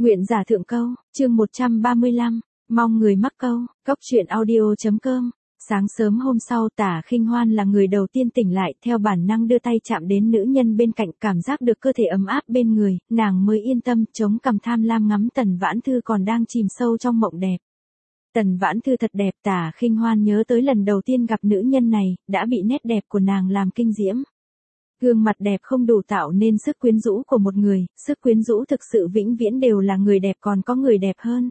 Nguyện giả thượng câu, chương 135, mong người mắc câu, cóc truyện audio.com. Sáng sớm hôm sau Tả Khinh Hoan là người đầu tiên tỉnh lại, theo bản năng đưa tay chạm đến nữ nhân bên cạnh, cảm giác được cơ thể ấm áp bên người, nàng mới yên tâm chống cằm tham lam ngắm Tần Vãn Thư còn đang chìm sâu trong mộng đẹp. Tần Vãn Thư thật đẹp, Tả Khinh Hoan nhớ tới lần đầu tiên gặp nữ nhân này, đã bị nét đẹp của nàng làm kinh diễm. Gương mặt đẹp không đủ tạo nên sức quyến rũ của một người, sức quyến rũ thực sự vĩnh viễn đều là người đẹp, còn có người đẹp hơn.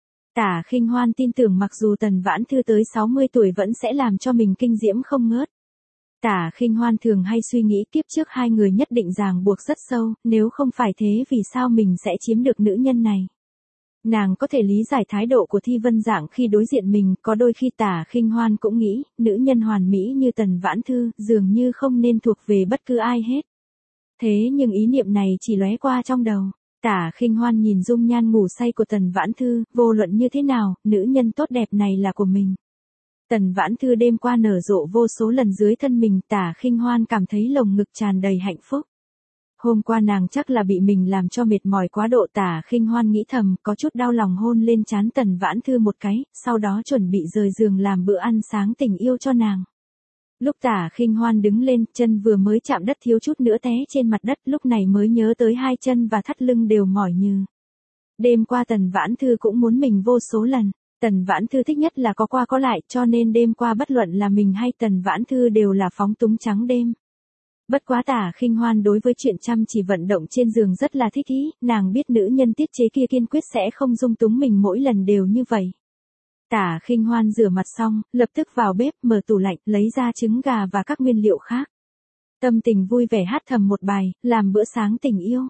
Tả Khinh Hoan tin tưởng mặc dù Tần Vãn Thư tới 60 tuổi vẫn sẽ làm cho mình kinh diễm không ngớt. Tả Khinh Hoan thường hay suy nghĩ kiếp trước hai người nhất định ràng buộc rất sâu, nếu không phải thế vì sao mình sẽ chiếm được nữ nhân này. Nàng có thể lý giải thái độ của Thi Vân Dạng khi đối diện mình, có đôi khi Tả Khinh Hoan cũng nghĩ, nữ nhân hoàn mỹ như Tần Vãn Thư, dường như không nên thuộc về bất cứ ai hết. Thế nhưng ý niệm này chỉ lóe qua trong đầu. Tả Khinh Hoan nhìn dung nhan ngủ say của Tần Vãn Thư, vô luận như thế nào, nữ nhân tốt đẹp này là của mình. Tần Vãn Thư đêm qua nở rộ vô số lần dưới thân mình, Tả Khinh Hoan cảm thấy lồng ngực tràn đầy hạnh phúc. Hôm qua nàng chắc là bị mình làm cho mệt mỏi quá độ, Tả Khinh Hoan nghĩ thầm, có chút đau lòng hôn lên trán Tần Vãn Thư một cái, sau đó chuẩn bị rời giường làm bữa ăn sáng tình yêu cho nàng. Lúc Tả Khinh Hoan đứng lên, chân vừa mới chạm đất thiếu chút nữa té trên mặt đất, lúc này mới nhớ tới hai chân và thắt lưng đều mỏi nhừ. Đêm qua Tần Vãn Thư cũng muốn mình vô số lần. Tần Vãn Thư thích nhất là có qua có lại, cho nên đêm qua bất luận là mình hay Tần Vãn Thư đều là phóng túng trắng đêm. Bất quá Tả Khinh Hoan đối với chuyện chăm chỉ vận động trên giường rất là thích ý, nàng biết nữ nhân tiết chế kia kiên quyết sẽ không dung túng mình mỗi lần đều như vậy. Tả Khinh Hoan rửa mặt xong, lập tức vào bếp mở tủ lạnh, lấy ra trứng gà và các nguyên liệu khác. Tâm tình vui vẻ hát thầm một bài, làm bữa sáng tình yêu.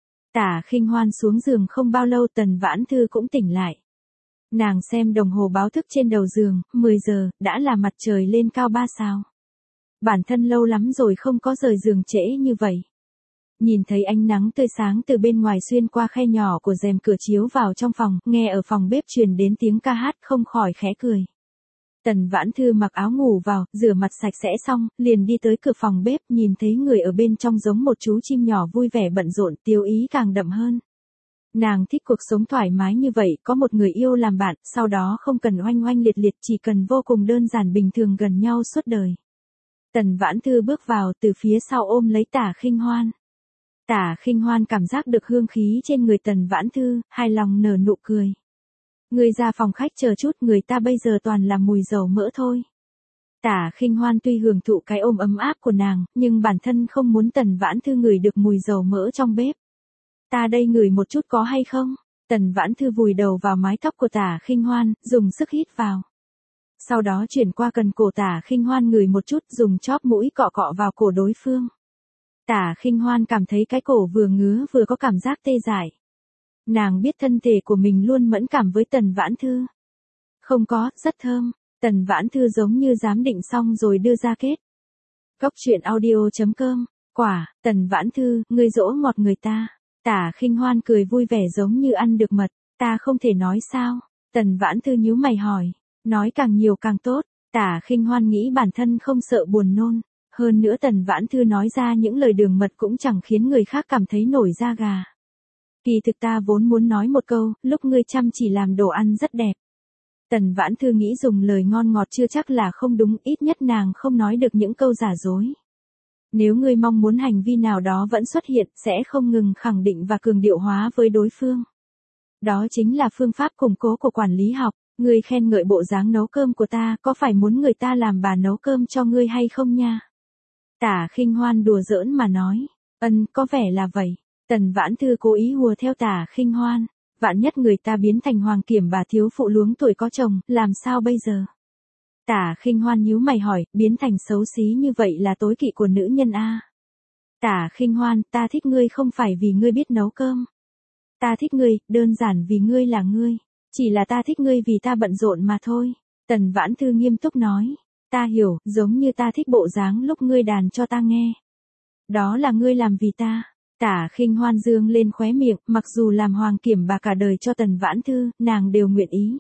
Tả Khinh Hoan xuống giường không bao lâu Tần Vãn Thư cũng tỉnh lại. Nàng xem đồng hồ báo thức trên đầu giường, 10 giờ, đã là mặt trời lên cao 3 sao. Bản thân lâu lắm rồi không có rời giường trễ như vậy. Nhìn thấy ánh nắng tươi sáng từ bên ngoài xuyên qua khe nhỏ của rèm cửa chiếu vào trong phòng, nghe ở phòng bếp truyền đến tiếng ca hát, không khỏi khẽ cười. Tần Vãn Thư mặc áo ngủ vào, rửa mặt sạch sẽ xong, liền đi tới cửa phòng bếp, nhìn thấy người ở bên trong giống một chú chim nhỏ vui vẻ bận rộn, tiêu ý càng đậm hơn. Nàng thích cuộc sống thoải mái như vậy, có một người yêu làm bạn, sau đó không cần oanh oanh liệt liệt, chỉ cần vô cùng đơn giản bình thường gần nhau suốt đời. Tần Vãn Thư bước vào, từ phía sau ôm lấy Tả Khinh Hoan. Tả Khinh Hoan cảm giác được hương khí trên người Tần Vãn Thư, hài lòng nở nụ cười. Người ra phòng khách chờ chút, người ta bây giờ toàn là mùi dầu mỡ thôi. Tả Khinh Hoan tuy hưởng thụ cái ôm ấm áp của nàng, nhưng bản thân không muốn Tần Vãn Thư ngửi được mùi dầu mỡ trong bếp. Ta đây ngửi một chút có hay không? Tần Vãn Thư vùi đầu vào mái tóc của Tả Khinh Hoan, dùng sức hít vào. Sau đó chuyển qua cần cổ Tả Khinh Hoan ngửi một chút, dùng chóp mũi cọ cọ vào cổ đối phương. Tả Khinh Hoan cảm thấy cái cổ vừa ngứa vừa có cảm giác tê dại. Nàng biết thân thể của mình luôn mẫn cảm với Tần Vãn Thư. Không có, rất thơm. Tần Vãn Thư giống như giám định xong rồi đưa ra kết. Cóc truyện audio.com. Quả, Tần Vãn Thư, ngươi dỗ ngọt người ta. Tả Khinh Hoan cười vui vẻ giống như ăn được mật. Ta không thể nói sao? Tần Vãn Thư nhíu mày hỏi. Nói càng nhiều càng tốt. Tả Khinh Hoan nghĩ bản thân không sợ buồn nôn. Hơn nữa Tần Vãn Thư nói ra những lời đường mật cũng chẳng khiến người khác cảm thấy nổi da gà. Kỳ thực ta vốn muốn nói một câu, lúc ngươi chăm chỉ làm đồ ăn rất đẹp. Tần Vãn Thư nghĩ dùng lời ngon ngọt chưa chắc là không đúng, ít nhất nàng không nói được những câu giả dối. Nếu ngươi mong muốn hành vi nào đó vẫn xuất hiện, sẽ không ngừng khẳng định và cường điệu hóa với đối phương. Đó chính là phương pháp củng cố của quản lý học. Ngươi khen ngợi bộ dáng nấu cơm của ta, có phải muốn người ta làm bà nấu cơm cho ngươi hay không nha? Tả Khinh Hoan đùa giỡn mà nói. Có vẻ là vậy. Tần Vãn Thư cố ý hùa theo Tả Khinh Hoan. Vạn nhất người ta biến thành hoàng kiểm bà thiếu phụ luống tuổi có chồng, làm sao bây giờ? Tả Khinh Hoan nhíu mày hỏi, biến thành xấu xí như vậy là tối kỵ của nữ nhân a? Tả Khinh Hoan, ta thích ngươi không phải vì ngươi biết nấu cơm. Ta thích ngươi, đơn giản vì ngươi là ngươi. Chỉ là ta thích ngươi vì ta bận rộn mà thôi. Tần Vãn Thư nghiêm túc nói. Ta hiểu, giống như ta thích bộ dáng lúc ngươi đàn cho ta nghe. Đó là ngươi làm vì ta. Tả Khinh Hoan dương lên khóe miệng, mặc dù làm hoàng kiểm bà cả đời cho Tần Vãn Thư, nàng đều nguyện ý.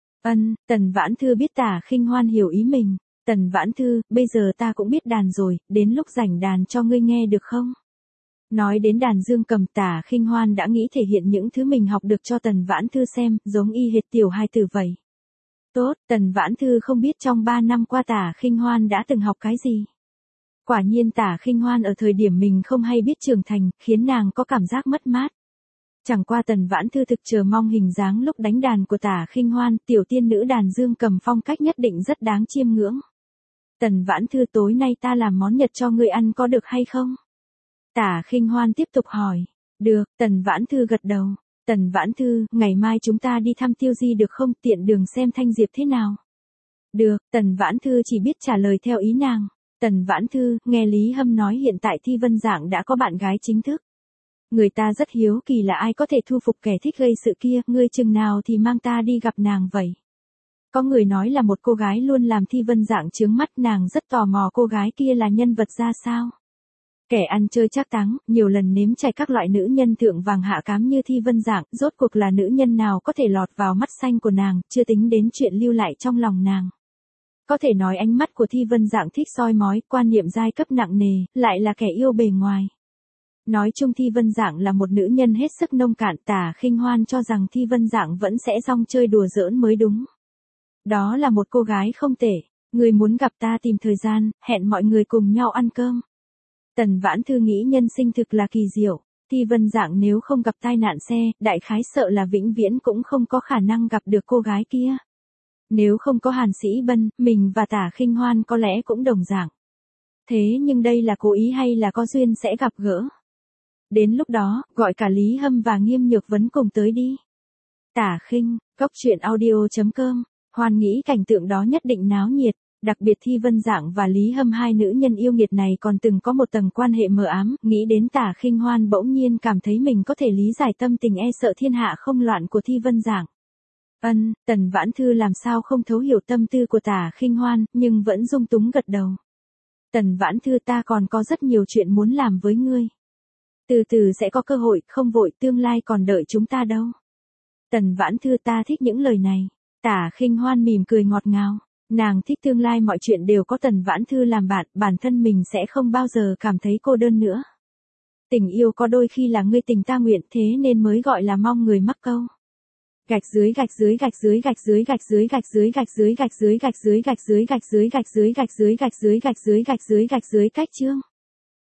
Tần Vãn Thư biết Tả Khinh Hoan hiểu ý mình. Tần Vãn Thư, bây giờ ta cũng biết đàn rồi, đến lúc rảnh đàn cho ngươi nghe được không? Nói đến đàn dương cầm, Tả Khinh Hoan đã nghĩ thể hiện những thứ mình học được cho Tần Vãn Thư xem, giống y hệt tiểu hài tử vậy. Tốt, Tần Vãn Thư không biết trong 3 năm qua Tả Khinh Hoan đã từng học cái gì. Quả nhiên Tả Khinh Hoan ở thời điểm mình không hay biết trưởng thành, khiến nàng có cảm giác mất mát. Chẳng qua Tần Vãn Thư thực chờ mong hình dáng lúc đánh đàn của Tả Khinh Hoan, tiểu tiên nữ đàn dương cầm phong cách nhất định rất đáng chiêm ngưỡng. Tần Vãn Thư, tối nay ta làm món Nhật cho ngươi ăn có được hay không? Tả Khinh Hoan tiếp tục hỏi. Được, Tần Vãn Thư gật đầu. Tần Vãn Thư, ngày mai chúng ta đi thăm Tiêu Di được không, tiện đường xem Thanh Diệp thế nào? Được, Tần Vãn Thư chỉ biết trả lời theo ý nàng. Tần Vãn Thư, nghe Lý Hâm nói hiện tại Thi Vân Dạng đã có bạn gái chính thức. Người ta rất hiếu kỳ là ai có thể thu phục kẻ thích gây sự kia, ngươi chừng nào thì mang ta đi gặp nàng vậy? Có người nói là một cô gái luôn làm Thi Vân Dạng chướng mắt, nàng rất tò mò cô gái kia là nhân vật ra sao. Kẻ ăn chơi trác táng, nhiều lần nếm trải các loại nữ nhân thượng vàng hạ cám như Thi Vân Dạng, rốt cuộc là nữ nhân nào có thể lọt vào mắt xanh của nàng, chưa tính đến chuyện lưu lại trong lòng nàng. Có thể nói ánh mắt của Thi Vân Dạng thích soi mói, quan niệm giai cấp nặng nề, lại là kẻ yêu bề ngoài. Nói chung Thi Vân Dạng là một nữ nhân hết sức nông cạn, Tả Khinh Hoan cho rằng Thi Vân Dạng vẫn sẽ rong chơi đùa giỡn mới đúng. Đó là một cô gái không tệ, người muốn gặp ta tìm thời gian, hẹn mọi người cùng nhau ăn cơm. Tần Vãn Thư nghĩ nhân sinh thực là kỳ diệu, Thi Vân Dạng nếu không gặp tai nạn xe, đại khái sợ là vĩnh viễn cũng không có khả năng gặp được cô gái kia. Nếu không có Hàn Sĩ Bân, mình và Tả Khinh Hoan có lẽ cũng đồng dạng. Thế nhưng đây là cố ý hay là có duyên sẽ gặp gỡ? Đến lúc đó, gọi cả Lý Hâm và Nghiêm Nhược Vấn cùng tới đi. Tả Khinh, cốc.audio.com, Hoan nghĩ cảnh tượng đó nhất định náo nhiệt, đặc biệt Thi Vân Dạng và Lý Hâm, hai nữ nhân yêu nghiệt này còn từng có một tầng quan hệ mờ ám, nghĩ đến Tả Khinh Hoan bỗng nhiên cảm thấy mình có thể lý giải tâm tình e sợ thiên hạ không loạn của Thi Vân Dạng. Tần Vãn Thư làm sao không thấu hiểu tâm tư của Tả Khinh Hoan, nhưng vẫn dung túng gật đầu. Tần Vãn Thư, ta còn có rất nhiều chuyện muốn làm với ngươi. Từ từ sẽ có cơ hội, không vội, tương lai còn đợi chúng ta đâu. Tần Vãn Thư, ta thích những lời này. Tả Khinh Hoan mỉm cười ngọt ngào. Nàng thích tương lai mọi chuyện đều có Tần Vãn Thư làm bạn, bản thân mình sẽ không bao giờ cảm thấy cô đơn nữa. Tình yêu có đôi khi là ngươi tình ta nguyện, thế nên mới gọi là mong người mắc câu. Gạch dưới gạch dưới gạch dưới gạch dưới gạch dưới gạch dưới gạch dưới gạch dưới gạch dưới gạch dưới gạch dưới gạch dưới gạch dưới gạch dưới gạch dưới gạch dưới gạch dưới cách chương.